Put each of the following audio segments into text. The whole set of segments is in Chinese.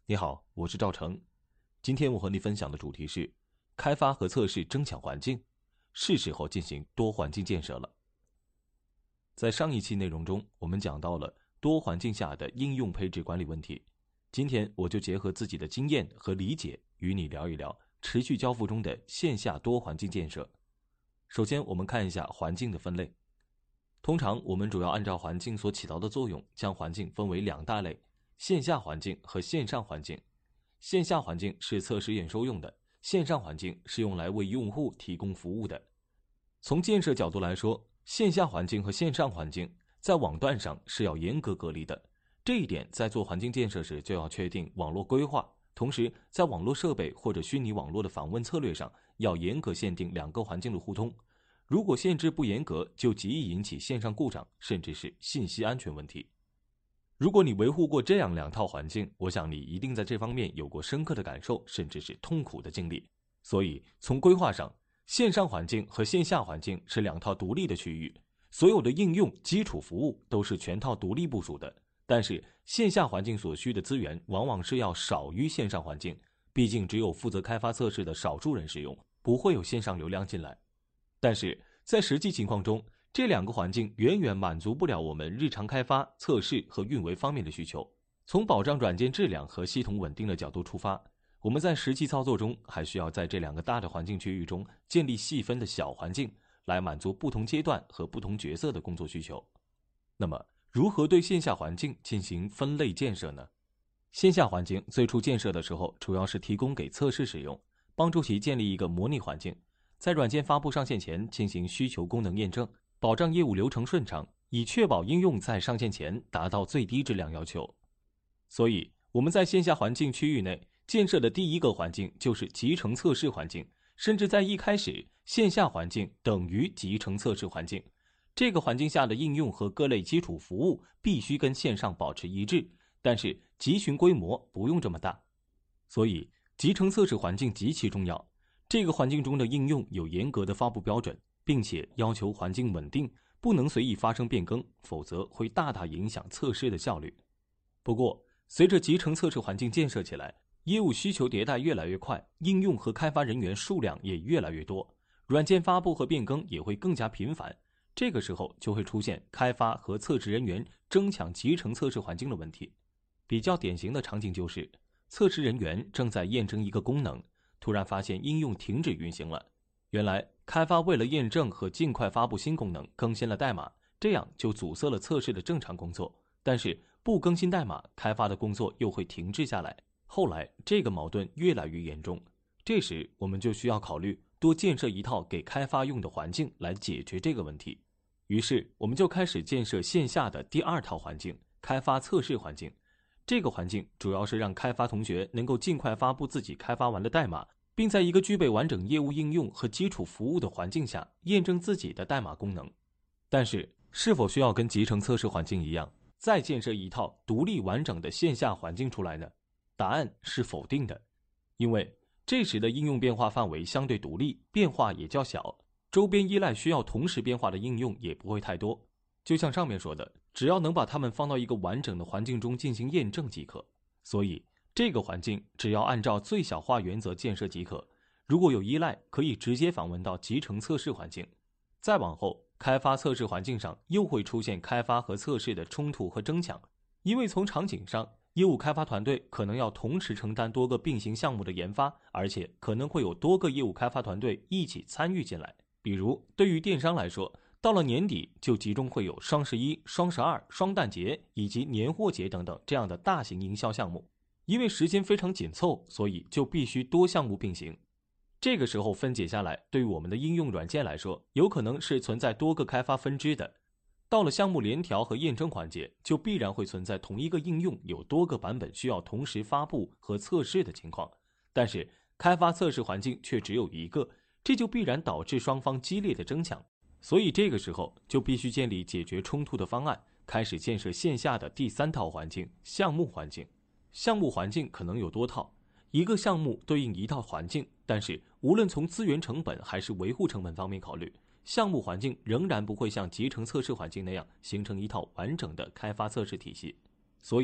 你好，我是赵成。今天我和你分享的主题是开发和测试争抢环境，是时候进行多环境建设了。在上一期内容中，我们讲到了多环境下的应用配置管理问题。今天我就结合自己的经验和理解，与你聊一聊持续交付中的线下多环境建设。首先，我们看一下环境的分类。通常我们主要按照环境所起到的作用，将环境分为两大类：线下环境和线上环境。线下环境是测试验收用的，线上环境是用来为用户提供服务的。从建设角度来说，线下环境和线上环境在网段上是要严格隔离的。这一点在做环境建设时就要确定网络规划，同时在网络设备或者虚拟网络的访问策略上要严格限定两个环境的互通。如果限制不严格，就极易引起线上故障，甚至是信息安全问题。如果你维护过这样两套环境，我想你一定在这方面有过深刻的感受，甚至是痛苦的经历。所以从规划上，线上环境和线下环境是两套独立的区域，所有的应用、基础服务都是全套独立部署的。但是线下环境所需的资源往往是要少于线上环境，毕竟只有负责开发测试的少数人使用，不会有线上流量进来。但是在实际情况中，这两个环境远远满足不了我们日常开发、测试和运维方面的需求。从保障软件质量和系统稳定的角度出发，我们在实际操作中还需要在这两个大的环境区域中建立细分的小环境，来满足不同阶段和不同角色的工作需求。那么，如何对线下环境进行分类建设呢？线下环境最初建设的时候，主要是提供给测试使用，帮助其建立一个模拟环境，在软件发布上线前进行需求功能验证，保障业务流程顺畅，以确保应用在上线前达到最低质量要求。所以，我们在线下环境区域内建设的第一个环境就是集成测试环境，甚至在一开始，线下环境等于集成测试环境。这个环境下的应用和各类基础服务必须跟线上保持一致，但是集群规模不用这么大。所以，集成测试环境极其重要。这个环境中的应用有严格的发布标准，并且要求环境稳定，不能随意发生变更，否则会大大影响测试的效率。不过，随着集成测试环境建设起来，业务需求迭代越来越快，应用和开发人员数量也越来越多，软件发布和变更也会更加频繁。这个时候就会出现开发和测试人员争抢集成测试环境的问题。比较典型的场景就是，测试人员正在验证一个功能，突然发现应用停止运行了。原来开发为了验证和尽快发布新功能，更新了代码，这样就阻塞了测试的正常工作。但是不更新代码，开发的工作又会停滞下来。后来这个矛盾越来越严重，这时我们就需要考虑多建设一套给开发用的环境来解决这个问题。于是我们就开始建设线下的第二套环境，开发测试环境。这个环境主要是让开发同学能够尽快发布自己开发完的代码，并在一个具备完整业务应用和基础服务的环境下验证自己的代码功能。但是，是否需要跟集成测试环境一样，再建设一套独立完整的线下环境出来呢？答案是否定的，因为这时的应用变化范围相对独立，变化也较小，周边依赖需要同时变化的应用也不会太多。就像上面说的，只要能把它们放到一个完整的环境中进行验证即可。所以这个环境只要按照最小化原则建设即可，如果有依赖，可以直接访问到集成测试环境。再往后，开发测试环境上又会出现开发和测试的冲突和争抢，因为从场景上，业务开发团队可能要同时承担多个并行项目的研发，而且可能会有多个业务开发团队一起参与进来。比如对于电商来说，到了年底就集中会有双11、双12、双旦节以及年货节等等这样的大型营销项目。因为时间非常紧凑，所以就必须多项目并行。这个时候分解下来，对于我们的应用软件来说，有可能是存在多个开发分支的。到了项目联调和验证环节，就必然会存在同一个应用有多个版本需要同时发布和测试的情况。但是开发测试环境却只有一个，这就必然导致双方激烈的争抢。所以这个时候就必须建立解决冲突的方案，开始建设线下的第三套环境——项目环境。项目环境可能有多套，一个项目对应一套环境，但是无论从资源成本还是维护成本方面考虑，项目环境仍然不会像集成测试环境那样形成一套完整的开发测试体系。所以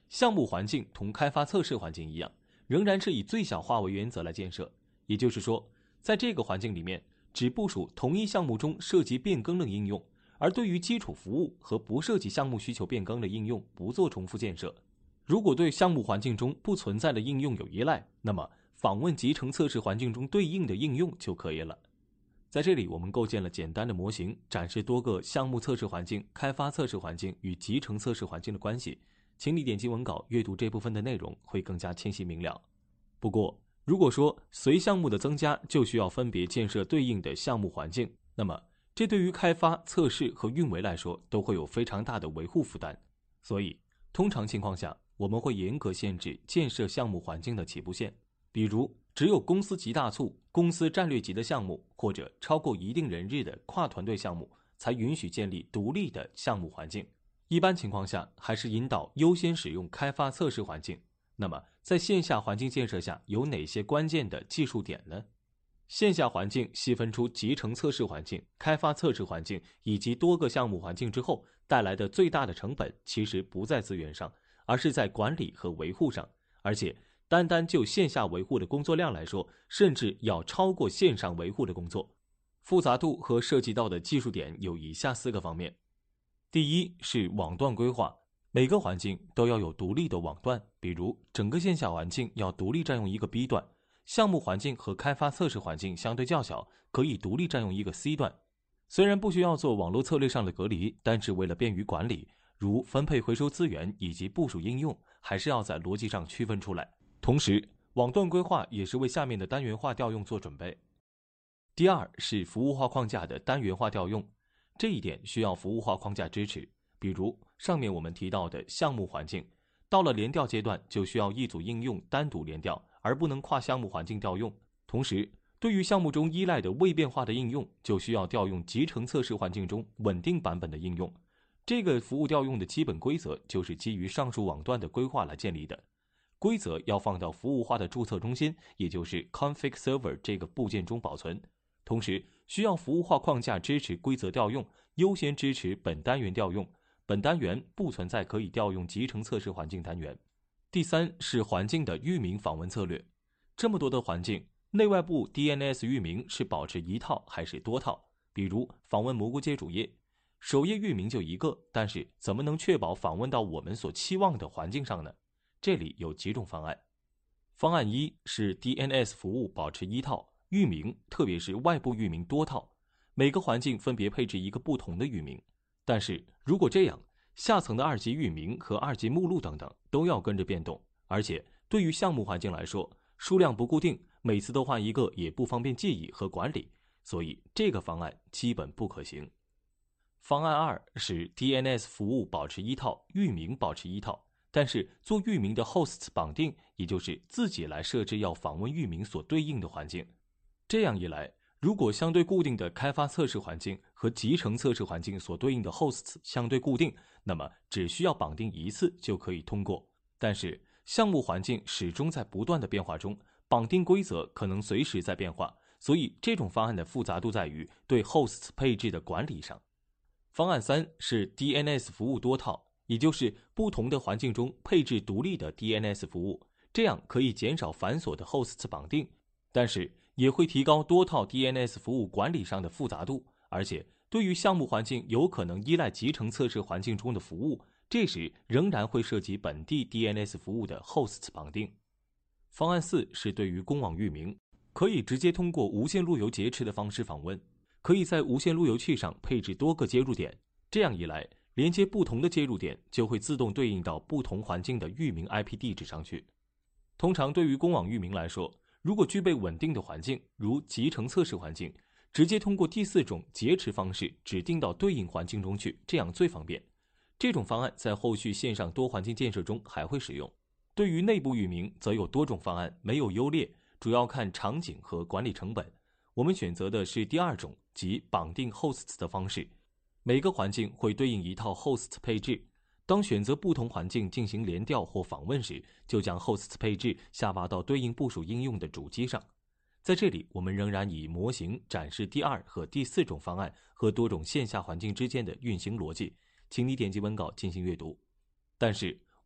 项目环境同开发测试环境一样，仍然是以最小化为原则来建设。也就是说，在这个环境里面，只部署同一项目中涉及变更的应用，而对于基础服务和不涉及项目需求变更的应用不做重复建设。如果对项目环境中不存在的应用有依赖，那么访问集成测试环境中对应的应用就可以了。在这里，我们构建了简单的模型，展示多个项目测试环境、开发测试环境与集成测试环境的关系。请你点击文稿阅读这部分的内容，会更加清晰明了。不过，如果说随项目的增加就需要分别建设对应的项目环境，那么这对于开发、测试和运维来说都会有非常大的维护负担。所以，通常情况下，我们会严格限制建设项目环境的起步线，比如只有公司级大促、公司战略级的项目，或者超过一定人日的跨团队项目，才允许建立独立的项目环境。一般情况下，还是引导优先使用开发测试环境。那么，在线下环境建设下，有哪些关键的技术点呢？线下环境细分出集成测试环境、开发测试环境以及多个项目环境之后，带来的最大的成本其实不在资源上，而是在管理和维护上。而且，单单就线下维护的工作量来说，甚至要超过线上维护的工作。复杂度和涉及到的技术点有以下4个方面。第一是网段规划，每个环境都要有独立的网段，比如整个线下环境要独立占用一个 B 段，项目环境和开发测试环境相对较小，可以独立占用一个 C 段。虽然不需要做网络策略上的隔离，但是为了便于管理，如分配回收资源以及部署应用，还是要在逻辑上区分出来。同时，网段规划也是为下面的单元化调用做准备。第二是服务化框架的单元化调用，这一点需要服务化框架支持。比如上面我们提到的项目环境，到了联调阶段就需要一组应用单独联调，而不能跨项目环境调用。同时，对于项目中依赖的未变化的应用，就需要调用集成测试环境中稳定版本的应用。这个服务调用的基本规则就是基于上述网段的规划来建立的。规则要放到服务化的注册中心，也就是 config server 这个部件中保存。同时，需要服务化框架支持规则调用，优先支持本单元调用。本单元不存在可以调用集成测试环境单元。第三是环境的域名访问策略。这么多的环境，内外部 DNS 域名是保持一套还是多套？比如访问蘑菇街主页，首页域名就一个，但是怎么能确保访问到我们所期望的环境上呢？这里有几种方案。方案1是 DNS 服务保持一套，域名特别是外部域名多套，每个环境分别配置一个不同的域名。但是如果这样，下层的2级域名和2级目录等等都要跟着变动，而且对于项目环境来说，数量不固定，每次都换一个也不方便记忆和管理，所以这个方案基本不可行。方案2是 DNS 服务保持一套，域名保持一套，但是做域名的 hosts 绑定，也就是自己来设置要访问域名所对应的环境。这样一来，如果相对固定的开发测试环境和集成测试环境所对应的 hosts 相对固定，那么只需要绑定一次就可以通过。但是项目环境始终在不断的变化中，绑定规则可能随时在变化，所以这种方案的复杂度在于对 hosts 配置的管理上。方案3是 DNS 服务多套，也就是不同的环境中配置独立的 DNS 服务，这样可以减少繁琐的 hosts 绑定，但是也会提高多套 DNS 服务管理上的复杂度，而且对于项目环境有可能依赖集成测试环境中的服务，这时仍然会涉及本地 DNS 服务的 hosts 绑定。方案4是对于公网域名，可以直接通过无线路由劫持的方式访问，可以在无线路由器上配置多个接入点，这样一来，连接不同的接入点就会自动对应到不同环境的域名 IP 地址上去。通常对于公网域名来说，如果具备稳定的环境，如集成测试环境，直接通过第4种劫持方式指定到对应环境中去，这样最方便。这种方案在后续线上多环境建设中还会使用。对于内部域名，则有多种方案，没有优劣，主要看场景和管理成本。我们选择的是第2种，即绑定 hosts 的方式。每个环境会对应一套 hosts 配置，当选择不同环境进行联调或访问时，就将 hosts 配置下发到对应部署应用的主机上。在这里，我们仍然以模型展示第2和第4种方案和多种线下环境之间的运行逻辑，请你点击文稿进行阅读。但是，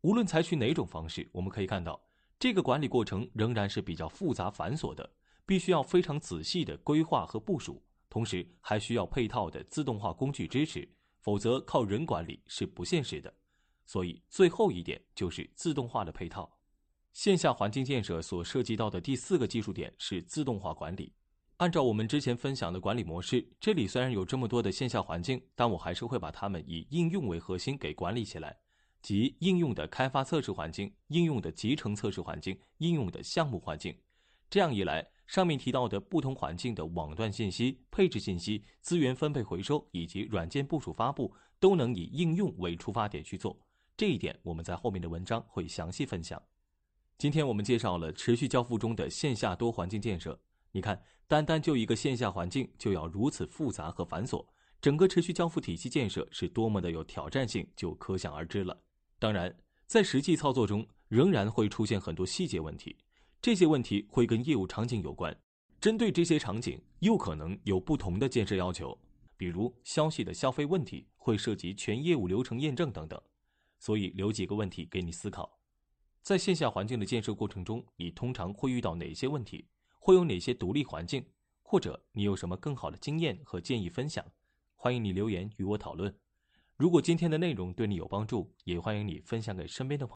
无论采取哪种方式，我们可以看到，这个管理过程仍然是比较复杂繁琐的，必须要非常仔细的规划和部署，同时还需要配套的自动化工具支持，否则靠人管理是不现实的。所以最后一点就是自动化的配套。线下环境建设所涉及到的第4个技术点是自动化管理。按照我们之前分享的管理模式，这里虽然有这么多的线下环境，但我还是会把它们以应用为核心给管理起来，即应用的开发测试环境、应用的集成测试环境、应用的项目环境。这样一来，上面提到的不同环境的网段信息、配置信息、资源分配回收以及软件部署发布，都能以应用为出发点去做。这一点我们在后面的文章会详细分享。今天我们介绍了持续交付中的线下多环境建设。你看，单单就一个线下环境就要如此复杂和繁琐，整个持续交付体系建设是多么的有挑战性，就可想而知了。当然，在实际操作中仍然会出现很多细节问题，这些问题会跟业务场景有关，针对这些场景又可能有不同的建设要求，比如消息的消费问题会涉及全业务流程验证等等。所以留几个问题给你思考。在线下环境的建设过程中，你通常会遇到哪些问题？会有哪些独立环境？或者你有什么更好的经验和建议分享？欢迎你留言与我讨论。如果今天的内容对你有帮助，也欢迎你分享给身边的朋友。